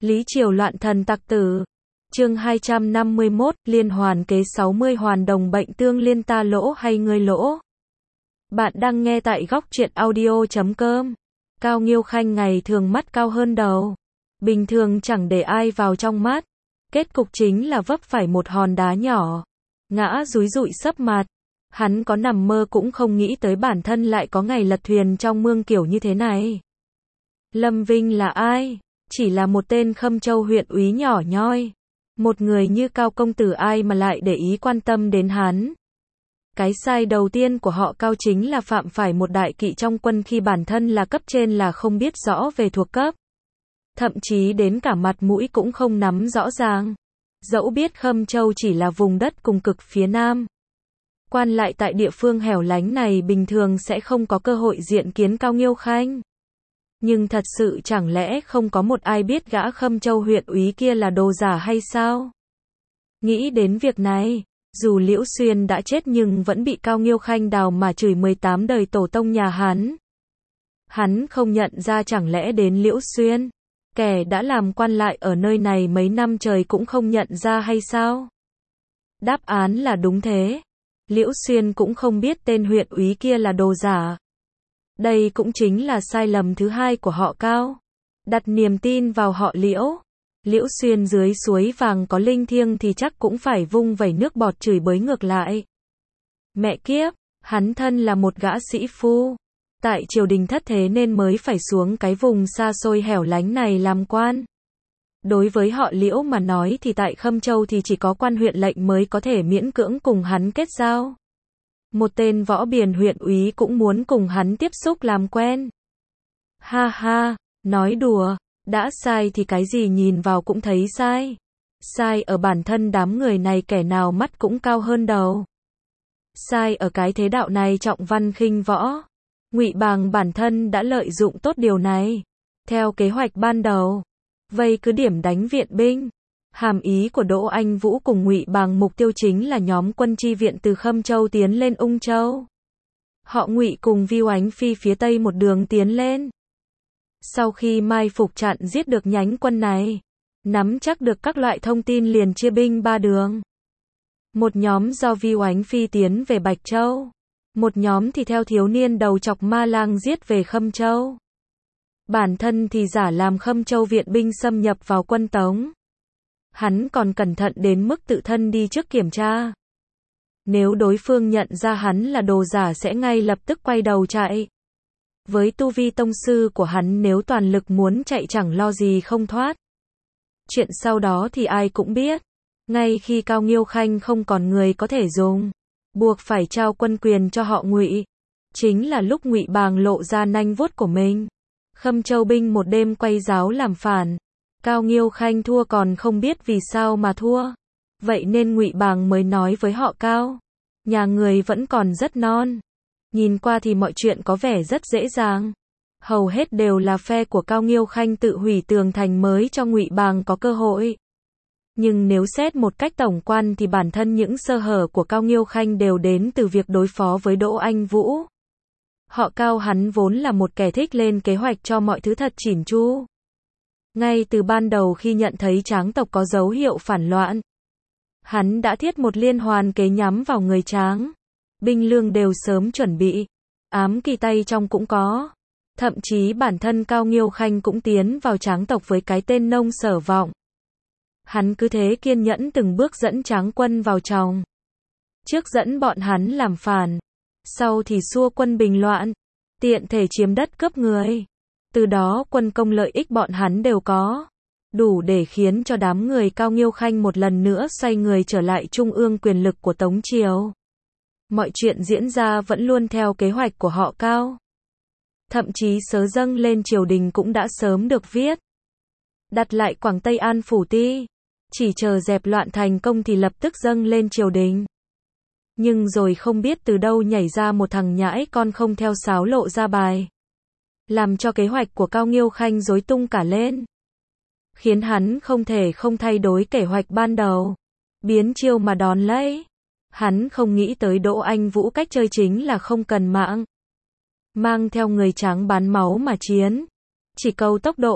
Lý Triều loạn thần tặc tử. Chương 251, liên hoàn kế 60 hoàn đồng bệnh tương liên, ta lỗ hay ngươi lỗ? Bạn đang nghe tại góc truyện audio.com. Cao Nghiêu Khanh ngày thường mắt cao hơn đầu. Bình thường chẳng để ai vào trong mắt. Kết cục chính là vấp phải một hòn đá nhỏ. Ngã dúi dụi sấp mặt. Hắn có nằm mơ cũng không nghĩ tới bản thân lại có ngày lật thuyền trong mương kiểu như thế này. Lâm Vinh là ai? Chỉ là một tên Khâm Châu huyện úy nhỏ nhoi. Một người như Cao công tử ai mà lại để ý quan tâm đến hắn. Cái sai đầu tiên của họ Cao chính là phạm phải một đại kỵ trong quân khi bản thân là cấp trên là không biết rõ về thuộc cấp. Thậm chí đến cả mặt mũi cũng không nắm rõ ràng. Dẫu biết Khâm Châu chỉ là vùng đất cùng cực phía Nam. Quan lại tại địa phương hẻo lánh này bình thường sẽ không có cơ hội diện kiến Cao Nghiêu Khanh. Nhưng thật sự chẳng lẽ không có một ai biết gã Khâm Châu huyện úy kia là đồ giả hay sao? Nghĩ đến việc này, dù Liễu Xuyên đã chết nhưng vẫn bị Cao Nghiêu Khanh đào mà chửi 18 đời tổ tông nhà hắn. Hắn không nhận ra chẳng lẽ đến Liễu Xuyên, kẻ đã làm quan lại ở nơi này mấy năm trời cũng không nhận ra hay sao? Đáp án là đúng thế. Liễu Xuyên cũng không biết tên huyện úy kia là đồ giả. Đây cũng chính là sai lầm thứ hai của họ Cao. Đặt niềm tin vào họ Liễu. Liễu Xuyên dưới suối vàng có linh thiêng thì chắc cũng phải vung vẩy nước bọt chửi bới ngược lại. Mẹ kiếp, hắn thân là một gã sĩ phu. Tại triều đình thất thế nên mới phải xuống cái vùng xa xôi hẻo lánh này làm quan. Đối với họ Liễu mà nói thì tại Khâm Châu thì chỉ có quan huyện lệnh mới có thể miễn cưỡng cùng hắn kết giao. Một tên võ biền huyện úy cũng muốn cùng hắn tiếp xúc làm quen. Ha ha, nói đùa, đã sai thì cái gì nhìn vào cũng thấy sai. Sai ở bản thân đám người này kẻ nào mắt cũng cao hơn đầu. Sai ở cái thế đạo này trọng văn khinh võ. Ngụy Bàng bản thân đã lợi dụng tốt điều này. Theo kế hoạch ban đầu, vây cứ điểm đánh viện binh. Hàm ý của Đỗ Anh Vũ cùng Ngụy Bàng mục tiêu chính là nhóm quân chi viện từ Khâm Châu tiến lên Ung Châu. Họ Ngụy cùng Vi Oánh Phi phía Tây một đường tiến lên. Sau khi mai phục chặn giết được nhánh quân này, nắm chắc được các loại thông tin liền chia binh ba đường. Một nhóm do Vi Oánh Phi tiến về Bạch Châu. Một nhóm thì theo thiếu niên đầu chọc Ma Lang giết về Khâm Châu. Bản thân thì giả làm Khâm Châu viện binh xâm nhập vào quân Tống. Hắn còn cẩn thận đến mức tự thân đi trước kiểm tra. Nếu đối phương nhận ra hắn là đồ giả sẽ ngay lập tức quay đầu chạy. Với tu vi tông sư của hắn nếu toàn lực muốn chạy chẳng lo gì không thoát. Chuyện sau đó thì ai cũng biết. Ngay khi Cao Nghiêu Khanh không còn người có thể dùng, buộc phải trao quân quyền cho họ Ngụy. Chính là lúc Ngụy Bàng lộ ra nanh vuốt của mình. Khâm Châu binh một đêm quay giáo làm phản. Cao Nghiêu Khanh thua còn không biết vì sao mà thua. Vậy nên Ngụy Bàng mới nói với họ Cao. Nhà người vẫn còn rất non. Nhìn qua thì mọi chuyện có vẻ rất dễ dàng. Hầu hết đều là phe của Cao Nghiêu Khanh tự hủy tường thành mới cho Ngụy Bàng có cơ hội. Nhưng nếu xét một cách tổng quan thì bản thân những sơ hở của Cao Nghiêu Khanh đều đến từ việc đối phó với Đỗ Anh Vũ. Họ Cao hắn vốn là một kẻ thích lên kế hoạch cho mọi thứ thật chỉn chu. Ngay từ ban đầu khi nhận thấy Tráng tộc có dấu hiệu phản loạn, hắn đã thiết một liên hoàn kế nhắm vào người Tráng. Binh lương đều sớm chuẩn bị, ám kỳ tay trong cũng có. Thậm chí bản thân Cao Nghiêu Khanh cũng tiến vào Tráng tộc với cái tên Nông Sở Vọng. Hắn cứ thế kiên nhẫn từng bước dẫn Tráng quân vào trong. Trước dẫn bọn hắn làm phản, sau thì xua quân bình loạn, tiện thể chiếm đất cướp người. Từ đó quân công lợi ích bọn hắn đều có. Đủ để khiến cho đám người Cao Nghiêu Khanh một lần nữa xoay người trở lại trung ương quyền lực của Tống Triều. Mọi chuyện diễn ra vẫn luôn theo kế hoạch của họ Cao. Thậm chí sớ dâng lên triều đình cũng đã sớm được viết. Đặt lại Quảng Tây An Phủ Ti. Chỉ chờ dẹp loạn thành công thì lập tức dâng lên triều đình. Nhưng rồi không biết từ đâu nhảy ra một thằng nhãi con không theo sáo lộ ra bài. Làm cho kế hoạch của Cao Nghiêu Khanh rối tung cả lên. Khiến hắn không thể không thay đổi kế hoạch ban đầu. Biến chiêu mà đón lấy. Hắn không nghĩ tới Đỗ Anh Vũ cách chơi chính là không cần mạng. Mang theo người Tráng bán máu mà chiến. Chỉ câu tốc độ,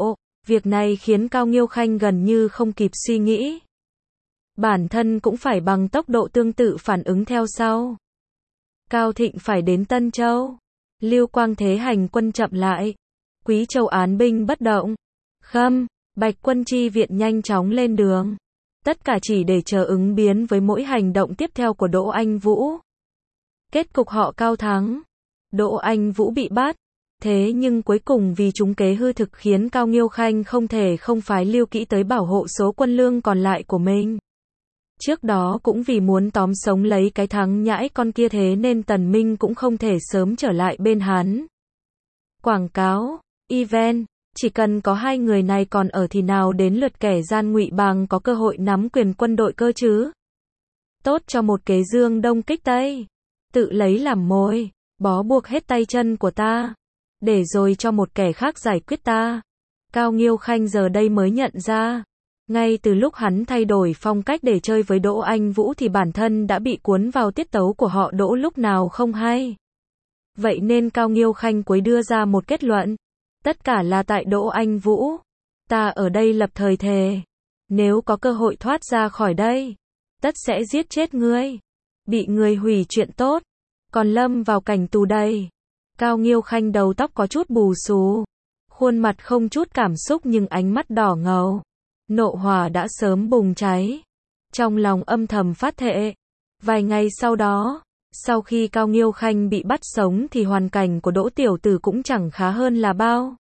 Việc này khiến Cao Nghiêu Khanh gần như không kịp suy nghĩ. Bản thân cũng phải bằng tốc độ tương tự phản ứng theo sau. Cao Thịnh phải đến Tân Châu. Lưu Quang Thế hành quân chậm lại. Quý Châu án binh bất động. Khâm, Bạch quân chi viện nhanh chóng lên đường. Tất cả chỉ để chờ ứng biến với mỗi hành động tiếp theo của Đỗ Anh Vũ. Kết cục họ Cao thắng. Đỗ Anh Vũ bị bắt. Thế nhưng cuối cùng vì trúng kế hư thực khiến Cao Nghiêu Khanh không thể không phái Lưu Kĩ tới bảo hộ số quân lương còn lại của mình. Trước đó cũng vì muốn tóm sống lấy cái thắng nhãi con kia thế nên Tần Minh cũng không thể sớm trở lại bên hắn. Quảng cáo, event, chỉ cần có hai người này còn ở thì nào đến lượt kẻ gian Ngụy Bàng có cơ hội nắm quyền quân đội cơ chứ. Tốt cho một kế Dương Đông kích Tây. Tự lấy làm mồi, bó buộc hết tay chân của ta. Để rồi cho một kẻ khác giải quyết ta. Cao Nghiêu Khanh giờ đây mới nhận ra. Ngay từ lúc hắn thay đổi phong cách để chơi với Đỗ Anh Vũ thì bản thân đã bị cuốn vào tiết tấu của họ Đỗ lúc nào không hay. Vậy nên Cao Nghiêu Khanh cuối đưa ra một kết luận. Tất cả là tại Đỗ Anh Vũ. Ta ở đây lập thời thề. Nếu có cơ hội thoát ra khỏi đây, tất sẽ giết chết ngươi. Bị người hủy chuyện tốt, còn lâm vào cảnh tù đầy. Cao Nghiêu Khanh đầu tóc có chút bù xù. Khuôn mặt không chút cảm xúc nhưng ánh mắt đỏ ngầu. Nộ hỏa đã sớm bùng cháy. Trong lòng âm thầm phát thệ. Vài ngày sau đó, sau khi Cao Nghiêu Khanh bị bắt sống thì hoàn cảnh của Đỗ tiểu tử cũng chẳng khá hơn là bao.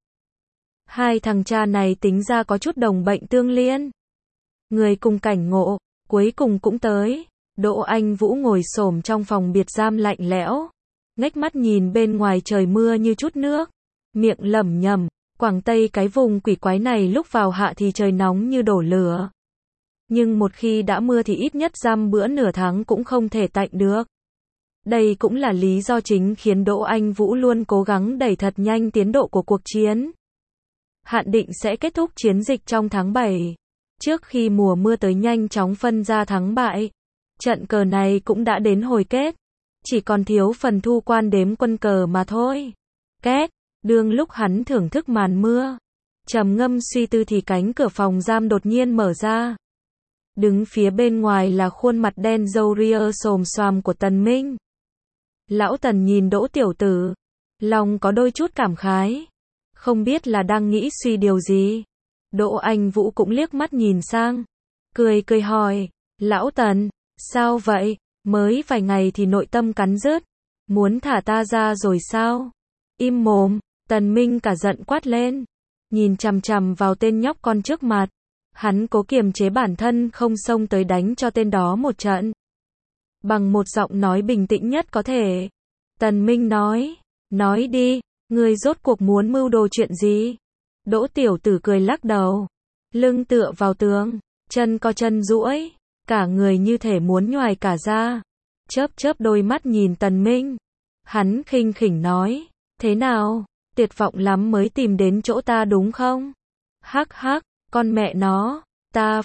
Hai thằng cha này tính ra có chút đồng bệnh tương liên. Người cùng cảnh ngộ, cuối cùng cũng tới. Đỗ Anh Vũ ngồi xổm trong phòng biệt giam lạnh lẽo. Ngách mắt nhìn bên ngoài trời mưa như chút nước. Miệng lẩm nhẩm. Quảng Tây cái vùng quỷ quái này lúc vào hạ thì trời nóng như đổ lửa. Nhưng một khi đã mưa thì ít nhất giam bữa nửa tháng cũng không thể tạnh được. Đây cũng là lý do chính khiến Đỗ Anh Vũ luôn cố gắng đẩy thật nhanh tiến độ của cuộc chiến. Hạn định sẽ kết thúc chiến dịch trong tháng 7. Trước khi mùa mưa tới nhanh chóng phân ra thắng bại. Trận cờ này cũng đã đến hồi kết. Chỉ còn thiếu phần thu quan đếm quân cờ mà thôi. Két. Đương lúc hắn thưởng thức màn mưa, trầm ngâm suy tư thì cánh cửa phòng giam đột nhiên mở ra. Đứng phía bên ngoài là khuôn mặt đen râu ria xồm xoàm của Tần Minh. Lão Tần nhìn Đỗ tiểu tử, lòng có đôi chút cảm khái. Không biết là đang nghĩ suy điều gì. Đỗ Anh Vũ cũng liếc mắt nhìn sang. Cười cười hỏi, Lão Tần, sao vậy? Mới vài ngày thì nội tâm cắn rứt. Muốn thả ta ra rồi sao? Im mồm. Tần Minh cả giận quát lên. Nhìn chằm chằm vào tên nhóc con trước mặt. Hắn cố kiềm chế bản thân không xông tới đánh cho tên đó một trận. Bằng một giọng nói bình tĩnh nhất có thể. Tần Minh nói đi, ngươi rốt cuộc muốn mưu đồ chuyện gì? Đỗ tiểu tử cười lắc đầu. Lưng tựa vào tường, chân co chân duỗi, cả người như thể muốn nhoài cả ra. Chớp đôi mắt nhìn Tần Minh. Hắn khinh khỉnh nói, thế nào? Tuyệt vọng lắm mới tìm đến chỗ ta đúng không? Hắc hắc, con mẹ nó, ta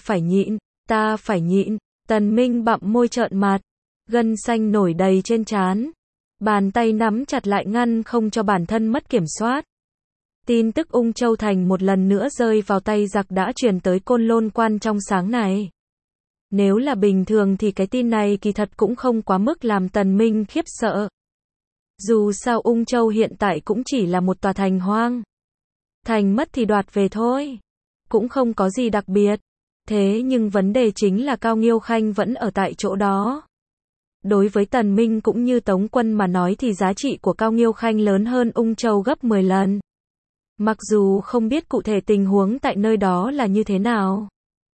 phải nhịn. Tần Minh bặm môi trợn mặt, gân xanh nổi đầy trên trán. Bàn tay nắm chặt lại ngăn không cho bản thân mất kiểm soát. Tin tức Ung Châu Thành một lần nữa rơi vào tay giặc đã truyền tới Côn Lôn Quan trong sáng này. Nếu là bình thường thì cái tin này kỳ thật cũng không quá mức làm Tần Minh khiếp sợ. Dù sao Ung Châu hiện tại cũng chỉ là một tòa thành hoang. Thành mất thì đoạt về thôi. Cũng không có gì đặc biệt. Thế nhưng vấn đề chính là Cao Nghiêu Khanh vẫn ở tại chỗ đó. Đối với Tần Minh cũng như Tống Quân mà nói thì giá trị của Cao Nghiêu Khanh lớn hơn Ung Châu gấp 10 lần. Mặc dù không biết cụ thể tình huống tại nơi đó là như thế nào.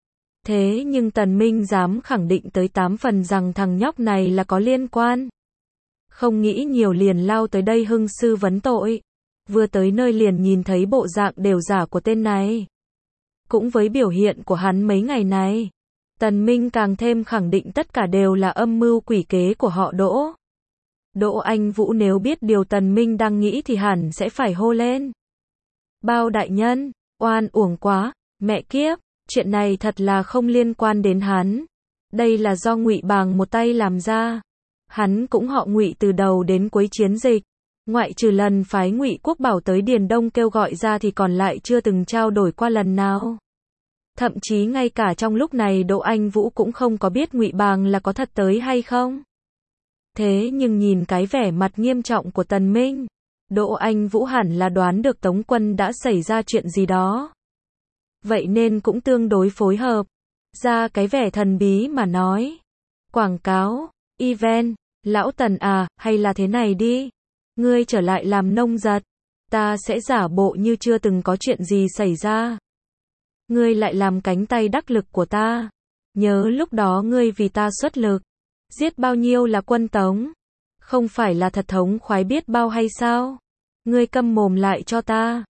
Thế nhưng Tần Minh dám khẳng định tới 8 phần rằng thằng nhóc này là có liên quan. Không nghĩ nhiều liền lao tới đây hưng sư vấn tội. Vừa tới nơi liền nhìn thấy bộ dạng đều giả của tên này. Cũng với biểu hiện của hắn mấy ngày này, Tần Minh càng thêm khẳng định tất cả đều là âm mưu quỷ kế của họ Đỗ. Đỗ Anh Vũ nếu biết điều Tần Minh đang nghĩ thì hẳn sẽ phải hô lên. Bao đại nhân, oan uổng quá, mẹ kiếp, chuyện này thật là không liên quan đến hắn. Đây là do Ngụy Bàng một tay làm ra. Hắn cũng họ Ngụy từ đầu đến cuối chiến dịch. Ngoại trừ lần phái Ngụy Quốc Bảo tới Điền Đông kêu gọi ra thì còn lại chưa từng trao đổi qua lần nào. Thậm chí ngay cả trong lúc này Đỗ Anh Vũ cũng không có biết Ngụy Bàng là có thật tới hay không. Thế nhưng nhìn cái vẻ mặt nghiêm trọng của Tần Minh, Đỗ Anh Vũ hẳn là đoán được Tống Quân đã xảy ra chuyện gì đó. Vậy nên cũng tương đối phối hợp, ra cái vẻ thần bí mà nói. Quảng cáo, event, lão Tần à, hay là thế này đi. Ngươi trở lại làm nông giật, ta sẽ giả bộ như chưa từng có chuyện gì xảy ra. Ngươi lại làm cánh tay đắc lực của ta. Nhớ lúc đó ngươi vì ta xuất lực, giết bao nhiêu là quân Tống. Không phải là thật thống khoái biết bao hay sao? Ngươi câm mồm lại cho ta.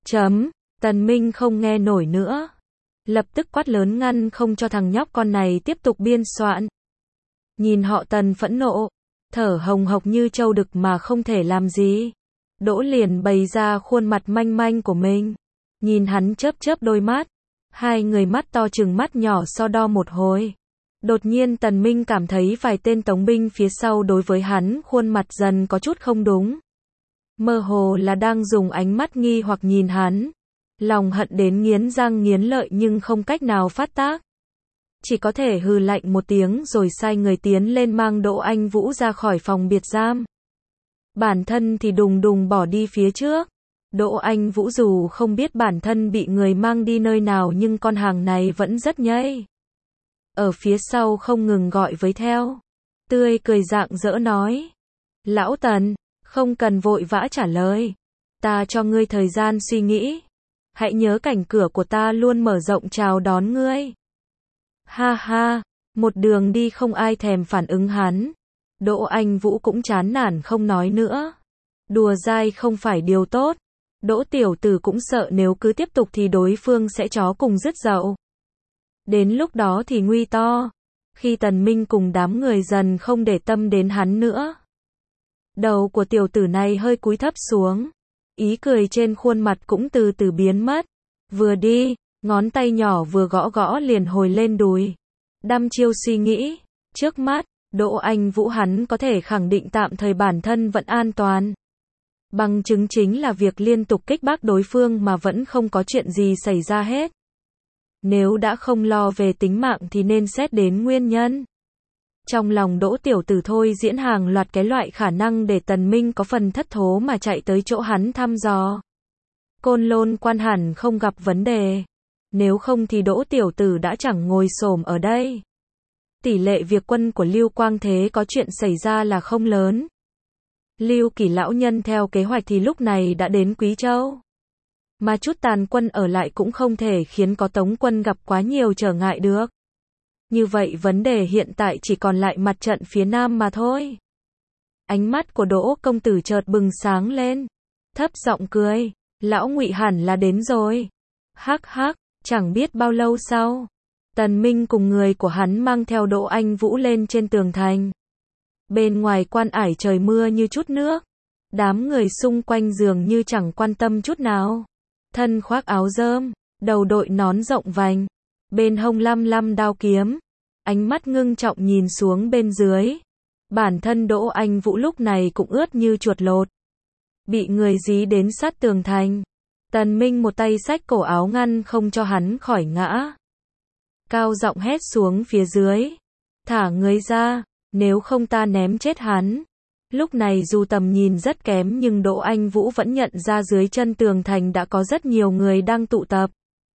Tần Minh không nghe nổi nữa. Lập tức quát lớn ngăn không cho thằng nhóc con này tiếp tục biên soạn. Nhìn họ Tần phẫn nộ, thở hồng hộc như trâu đực mà không thể làm gì. Đỗ liền bày ra khuôn mặt manh manh của mình. Nhìn hắn chớp chớp đôi mắt. Hai người mắt to chừng mắt nhỏ so đo một hồi. Đột nhiên Tần Minh cảm thấy vài tên tống binh phía sau đối với hắn khuôn mặt dần có chút không đúng. Mơ hồ là đang dùng ánh mắt nghi hoặc nhìn hắn. Lòng hận đến nghiến răng nghiến lợi nhưng không cách nào phát tác. Chỉ có thể hừ lạnh một tiếng rồi sai người tiến lên mang Đỗ Anh Vũ ra khỏi phòng biệt giam. Bản thân thì đùng đùng bỏ đi phía trước. Đỗ Anh Vũ dù không biết bản thân bị người mang đi nơi nào nhưng con hàng này vẫn rất nhây. Ở phía sau không ngừng gọi với theo. Tươi cười rạng rỡ nói. Lão Tần, không cần vội vã trả lời. Ta cho ngươi thời gian suy nghĩ. Hãy nhớ cảnh cửa của ta luôn mở rộng chào đón ngươi. Ha ha, một đường đi không ai thèm phản ứng hắn. Đỗ Anh Vũ cũng chán nản không nói nữa. Đùa dai không phải điều tốt. Đỗ tiểu tử cũng sợ nếu cứ tiếp tục thì đối phương sẽ chó cùng rứt dậu. Đến lúc đó thì nguy to. Khi Tần Minh cùng đám người dần không để tâm đến hắn nữa. Đầu của tiểu tử này hơi cúi thấp xuống. Ý cười trên khuôn mặt cũng từ từ biến mất. Vừa đi, ngón tay nhỏ vừa gõ gõ liền hồi lên đùi. Đăm chiêu suy nghĩ. Trước mắt, Đỗ Anh Vũ hắn có thể khẳng định tạm thời bản thân vẫn an toàn. Bằng chứng chính là việc liên tục kích bác đối phương mà vẫn không có chuyện gì xảy ra hết. Nếu đã không lo về tính mạng thì nên xét đến nguyên nhân. Trong lòng Đỗ tiểu tử thôi diễn hàng loạt cái loại khả năng để Tần Minh có phần thất thố mà chạy tới chỗ hắn thăm dò. Côn Lôn quan hẳn không gặp vấn đề. Nếu không thì Đỗ tiểu tử đã chẳng ngồi xổm ở đây. Tỷ lệ việc quân của Lưu Quang Thế có chuyện xảy ra là không lớn. Lưu Kỳ lão nhân theo kế hoạch thì lúc này đã đến Quý Châu. Mà chút tàn quân ở lại cũng không thể khiến có Tống quân gặp quá nhiều trở ngại được. Như vậy vấn đề hiện tại chỉ còn lại mặt trận phía Nam mà thôi. Ánh mắt của Đỗ công tử chợt bừng sáng lên. Thấp giọng cười. Lão Ngụy hẳn là đến rồi. Hắc hắc, chẳng biết bao lâu sau. Tần Minh cùng người của hắn mang theo Đỗ Anh Vũ lên trên tường thành. Bên ngoài quan ải trời mưa như chút nước. Đám người xung quanh dường như chẳng quan tâm chút nào. Thân khoác áo rơm, đầu đội nón rộng vành. Bên hông lăm lăm đao kiếm. Ánh mắt ngưng trọng nhìn xuống bên dưới. Bản thân Đỗ Anh Vũ lúc này cũng ướt như chuột lột. Bị người dí đến sát tường thành. Tần Minh một tay xách cổ áo ngăn không cho hắn khỏi ngã. Cao giọng hét xuống phía dưới. Thả người ra, nếu không ta ném chết hắn. Lúc này dù tầm nhìn rất kém nhưng Đỗ Anh Vũ vẫn nhận ra dưới chân tường thành đã có rất nhiều người đang tụ tập.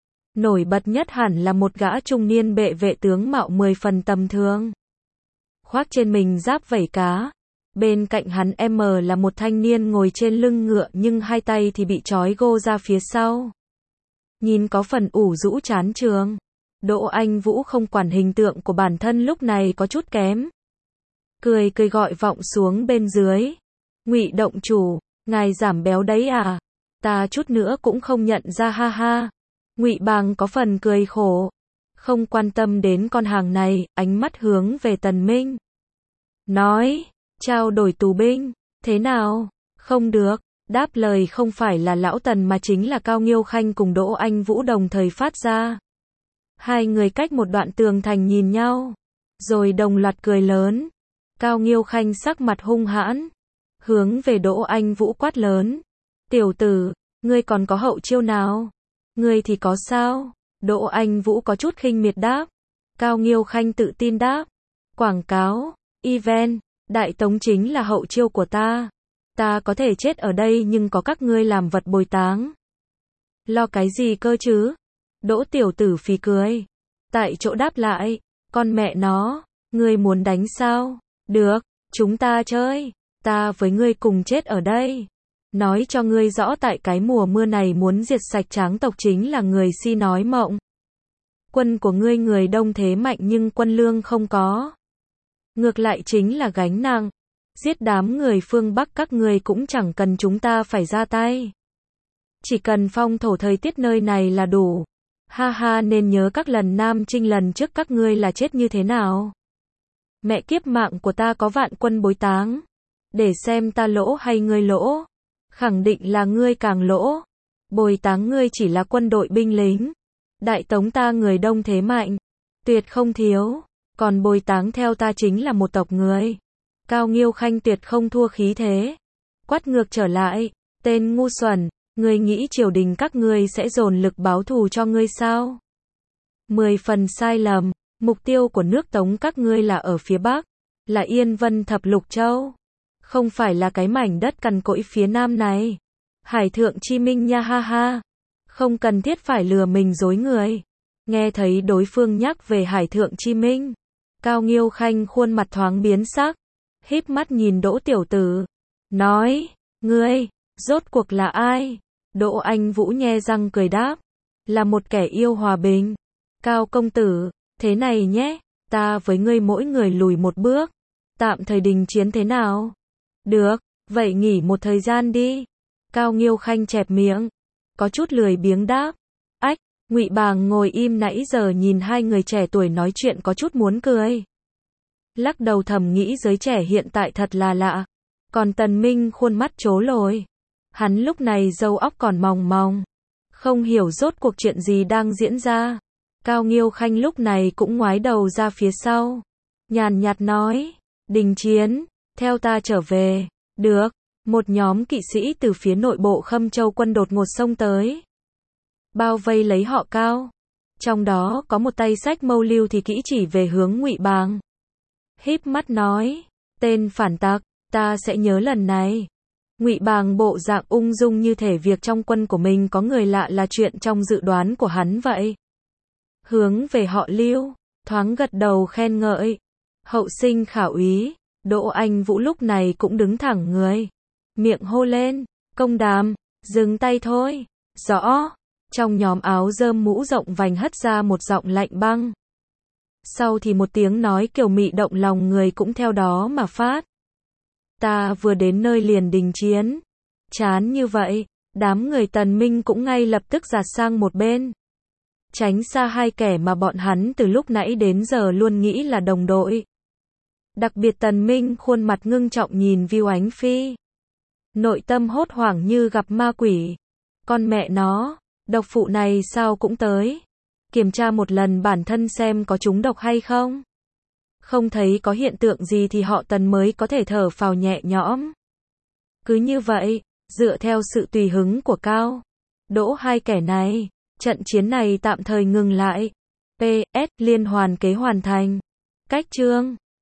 Nổi bật nhất hẳn là một gã trung niên bệ vệ tướng mạo 10 phần tầm thường. Khoác trên mình giáp vảy cá. Bên cạnh hắn là một thanh niên ngồi trên lưng ngựa nhưng hai tay thì bị trói gô ra phía sau. Nhìn có phần ủ rũ chán trường. Đỗ Anh Vũ không quản hình tượng của bản thân lúc này có chút kém. Cười cười gọi vọng xuống bên dưới. Ngụy động chủ, ngài giảm béo đấy à? Ta chút nữa cũng không nhận ra ha ha. Ngụy Bàng có phần cười khổ. Không quan tâm đến con hàng này, ánh mắt hướng về Tần Minh. Nói, trao đổi tù binh, thế nào? Không được. Đáp lời không phải là lão Tần mà chính là Cao Nghiêu Khanh cùng Đỗ Anh Vũ đồng thời phát ra. Hai người cách một đoạn tường thành nhìn nhau. Rồi đồng loạt cười lớn. Cao Nghiêu Khanh sắc mặt hung hãn. hướng về Đỗ Anh Vũ quát lớn. Tiểu tử, ngươi còn có hậu chiêu nào? Ngươi thì có sao? Đỗ Anh Vũ có chút khinh miệt đáp. Cao Nghiêu Khanh tự tin đáp. Quảng cáo, event, đại tống chính là hậu chiêu của ta. Ta có thể chết ở đây nhưng có các ngươi làm vật bồi táng. Lo cái gì cơ chứ? Đỗ tiểu tử phì cười. Tại chỗ đáp lại. Con mẹ nó, ngươi muốn đánh sao? Được, chúng ta chơi. Ta với ngươi cùng chết ở đây. Nói cho ngươi rõ tại cái mùa mưa này muốn diệt sạch Tráng tộc chính là người si nói mộng. Quân của ngươi người đông thế mạnh nhưng quân lương không có. Ngược lại chính là gánh nặng. Giết đám người phương Bắc các ngươi cũng chẳng cần chúng ta phải ra tay. Chỉ cần phong thổ thời tiết nơi này là đủ. Ha ha, nên nhớ các lần Nam Chinh lần trước các ngươi là chết như thế nào. Mẹ kiếp, mạng của ta có vạn quân bối táng. Để xem ta lỗ hay ngươi lỗ. Khẳng định là ngươi càng lỗ. Bồi táng ngươi chỉ là quân đội binh lính. Đại tống ta người đông thế mạnh. Tuyệt không thiếu. Còn bồi táng theo ta chính là một tộc người. Cao Nghiêu Khanh tuyệt không thua khí thế. Quát ngược trở lại. Tên ngu xuẩn. Ngươi nghĩ triều đình các ngươi sẽ dồn lực báo thù cho ngươi sao? 10 phần sai lầm. Mục tiêu của nước Tống các ngươi là ở phía Bắc. Là Yên Vân Thập Lục Châu. Không phải là cái mảnh đất cằn cỗi phía Nam này. Hải Thượng Chi Minh nha, ha ha. Không cần thiết phải lừa mình dối người. Nghe thấy đối phương nhắc về Hải Thượng Chi Minh. Cao Nghiêu Khanh khuôn mặt thoáng biến sắc. Híp mắt nhìn Đỗ tiểu tử. Nói, ngươi, rốt cuộc là ai? Đỗ Anh Vũ nhe răng cười đáp. Là một kẻ yêu hòa bình. Cao công tử, thế này nhé. Ta với ngươi mỗi người lùi một bước. Tạm thời đình chiến thế nào? Được, vậy nghỉ một thời gian đi. Cao Nghiêu Khanh chẹp miệng. Có chút lười biếng đáp. Ách, Ngụy Bàng ngồi im nãy giờ nhìn hai người trẻ tuổi nói chuyện có chút muốn cười. Lắc đầu thầm nghĩ giới trẻ hiện tại thật là lạ. Còn Tần Minh khuôn mắt trố lồi. Hắn lúc này râu óc còn mòng mòng. Không hiểu rốt cuộc chuyện gì đang diễn ra. Cao Nghiêu Khanh lúc này cũng ngoái đầu ra phía sau. Nhàn nhạt nói. Đình chiến, theo ta trở về. Được, một nhóm kỵ sĩ từ phía nội bộ Khâm Châu quân đột ngột xông tới. Bao vây lấy họ Cao. Trong đó có một tay xách mâu lưu thì kỹ chỉ về hướng Ngụy Bàng. Híp mắt nói. Tên phản tặc, ta sẽ nhớ lần này. Ngụy Bàng bộ dạng ung dung như thể việc trong quân của mình có người lạ là chuyện trong dự đoán của hắn vậy. Hướng về họ Lưu, thoáng gật đầu khen ngợi. Hậu sinh khảo úy. Đỗ Anh Vũ lúc này cũng đứng thẳng người. Miệng hô lên. Công Đàm, dừng tay thôi. Rõ. Trong nhóm áo rơm mũ rộng vành hất ra một giọng lạnh băng. Sau thì một tiếng nói kiều mị động lòng người cũng theo đó mà phát. Ta vừa đến nơi liền đình chiến. Chán như vậy, đám người Tần Minh cũng ngay lập tức giạt sang một bên. Tránh xa hai kẻ mà bọn hắn từ lúc nãy đến giờ luôn nghĩ là đồng đội. Đặc biệt Tần Minh khuôn mặt ngưng trọng nhìn Vưu Ánh Phi. Nội tâm hốt hoảng như gặp ma quỷ. Con mẹ nó, độc phụ này sao cũng tới. Kiểm tra một lần bản thân xem có trúng độc hay không. Không thấy có hiện tượng gì thì họ Tần mới có thể thở phào nhẹ nhõm. Cứ như vậy, dựa theo sự tùy hứng của Cao, Đỗ hai kẻ này, trận chiến này tạm thời ngừng lại. PS, liên hoàn kế hoàn thành. Cách chương